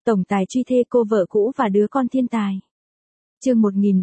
tổng tài truy thê cô vợ cũ và đứa con thiên tài. Chương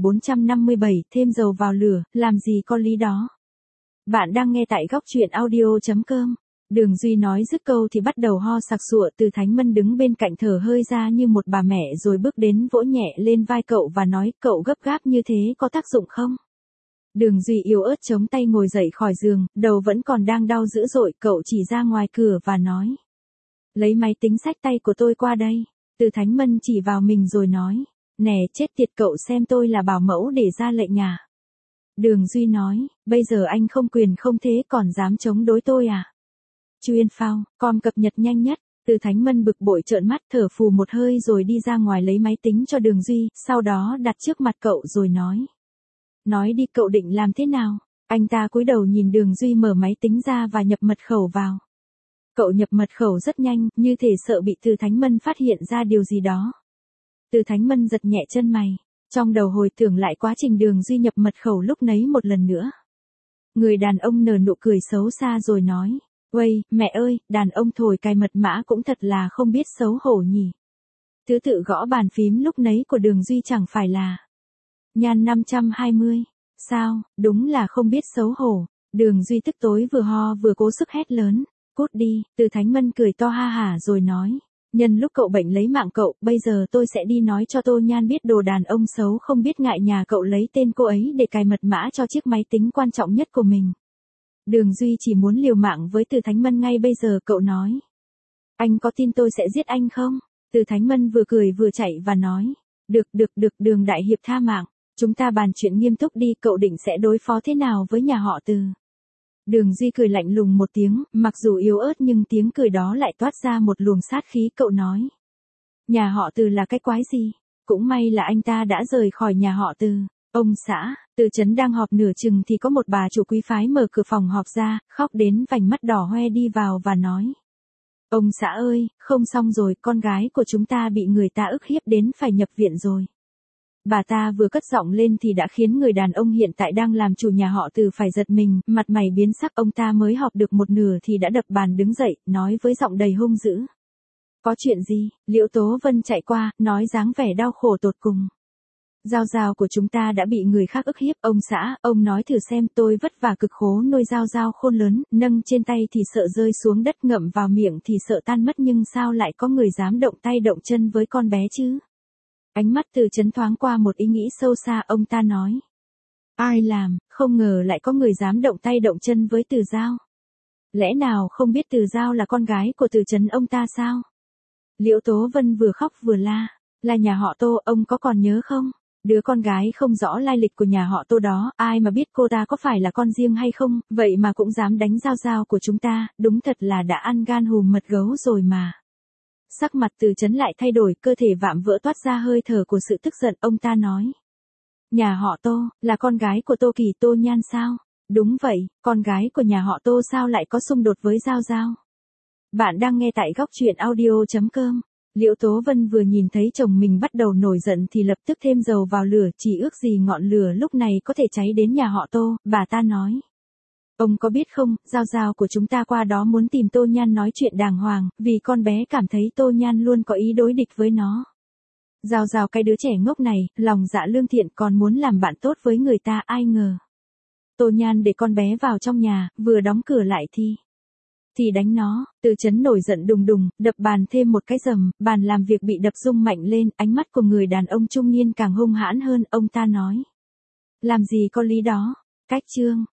1457, thêm dầu vào lửa, làm gì có lý đó. Bạn đang nghe tại góc truyện audio.com. Đường Duy nói dứt câu thì bắt đầu ho sặc sụa. Từ Thánh Mân đứng bên cạnh thở hơi ra như một bà mẹ rồi bước đến vỗ nhẹ lên vai cậu và nói, cậu gấp gáp như thế có tác dụng không? Đường Duy yếu ớt chống tay ngồi dậy khỏi giường, đầu vẫn còn đang đau dữ dội. Cậu chỉ ra ngoài cửa và nói, lấy máy tính xách tay của tôi qua đây. Từ Thánh Mân chỉ vào mình rồi nói, nè chết tiệt, cậu xem tôi là bảo mẫu để ra lệnh à? Đường Duy nói, bây giờ anh không quyền không thế còn dám chống đối tôi à? Chuyên phao, com cập nhật nhanh nhất. Từ Thánh Mân bực bội trợn mắt thở phù một hơi rồi đi ra ngoài lấy máy tính cho Đường Duy, sau đó đặt trước mặt cậu rồi nói. Nói đi, cậu định làm thế nào? Anh ta cúi đầu nhìn Đường Duy mở máy tính ra và nhập mật khẩu vào. Cậu nhập mật khẩu rất nhanh, như thể sợ bị Từ Thánh Mân phát hiện ra điều gì đó. Từ Thánh Mân giật nhẹ chân mày, trong đầu hồi tưởng lại quá trình Đường Duy nhập mật khẩu lúc nấy một lần nữa. Người đàn ông nở nụ cười xấu xa rồi nói, uầy, mẹ ơi, đàn ông thổi cài mật mã cũng thật là không biết xấu hổ nhỉ. Thứ tự gõ bàn phím lúc nấy của Đường Duy chẳng phải là Nhan 520, sao, đúng là không biết xấu hổ. Đường Duy tức tối vừa ho vừa cố sức hét lớn, cút đi. Từ Thánh Mân cười to ha hả rồi nói, nhân lúc cậu bệnh lấy mạng cậu, bây giờ tôi sẽ đi nói cho Tô Nhan biết đồ đàn ông xấu không biết ngại nhà cậu lấy tên cô ấy để cài mật mã cho chiếc máy tính quan trọng nhất của mình. Đường Duy chỉ muốn liều mạng với Từ Thánh Mân ngay bây giờ. Cậu nói, anh có tin tôi sẽ giết anh không? Từ Thánh Mân vừa cười vừa chạy và nói, được, Đường đại hiệp tha mạng, chúng ta bàn chuyện nghiêm túc đi. Cậu định sẽ đối phó thế nào với nhà họ Từ? Đường Duy cười lạnh lùng một tiếng, mặc dù yếu ớt nhưng tiếng cười đó lại toát ra một luồng sát khí. Cậu nói, nhà họ Từ là cái quái gì? Cũng may là anh ta đã rời khỏi nhà họ Từ. Ông xã, Từ trấn đang họp nửa chừng thì có một bà chủ quý phái mở cửa phòng họp ra, khóc đến vành mắt đỏ hoe đi vào và nói, ông xã ơi, không xong rồi, con gái của chúng ta bị người ta ức hiếp đến phải nhập viện rồi. Bà ta vừa cất giọng lên thì đã khiến người đàn ông hiện tại đang làm chủ nhà họ Từ phải giật mình, mặt mày biến sắc. Ông ta mới họp được một nửa thì đã đập bàn đứng dậy, nói với giọng đầy hung dữ. Có chuyện gì? Liễu Tố Vân chạy qua, nói dáng vẻ đau khổ tột cùng. Giao Giao của chúng ta đã bị người khác ức hiếp. Ông xã, ông nói thử xem, tôi vất vả cực khổ nuôi Giao Giao khôn lớn, nâng trên tay thì sợ rơi xuống đất, ngậm vào miệng thì sợ tan mất, nhưng sao lại có người dám động tay động chân với con bé chứ? Ánh mắt Từ Chấn thoáng qua một ý nghĩ sâu xa. Ông ta nói, ai làm, không ngờ lại có người dám động tay động chân với Từ Giao. Lẽ nào không biết Từ Giao là con gái của Từ Chấn ông ta sao? Liễu Tố Vân vừa khóc vừa la, là nhà họ Tô, ông có còn nhớ không? Đứa con gái không rõ lai lịch của nhà họ Tô đó, ai mà biết cô ta có phải là con riêng hay không, vậy mà cũng dám đánh Giao Giao của chúng ta, đúng thật là đã ăn gan hùm mật gấu rồi mà. Sắc mặt Từ Chấn lại thay đổi, cơ thể vạm vỡ toát ra hơi thở của sự tức giận. Ông ta nói, nhà họ Tô, là con gái của Tô Kỳ, Tô Nhan sao? Đúng vậy, con gái của nhà họ Tô sao lại có xung đột với Giao Giao? Bạn đang nghe tại góc truyện audio.com. Liễu Tố Vân vừa nhìn thấy chồng mình bắt đầu nổi giận thì lập tức thêm dầu vào lửa, chỉ ước gì ngọn lửa lúc này có thể cháy đến nhà họ Tô. Bà ta nói, ông có biết không, Giao Giao của chúng ta qua đó muốn tìm Tô Nhan nói chuyện đàng hoàng, vì con bé cảm thấy Tô Nhan luôn có ý đối địch với nó. Giao Giao cái đứa trẻ ngốc này, lòng dạ lương thiện còn muốn làm bạn tốt với người ta, ai ngờ Tô Nhan để con bé vào trong nhà, vừa đóng cửa lại thì đánh nó. Từ Chấn nổi giận đùng đùng, đập bàn thêm một cái rầm, bàn làm việc bị đập rung mạnh lên. Ánh mắt của người đàn ông trung niên càng hung hãn hơn. Ông ta nói, làm gì có lý đó. Cách chương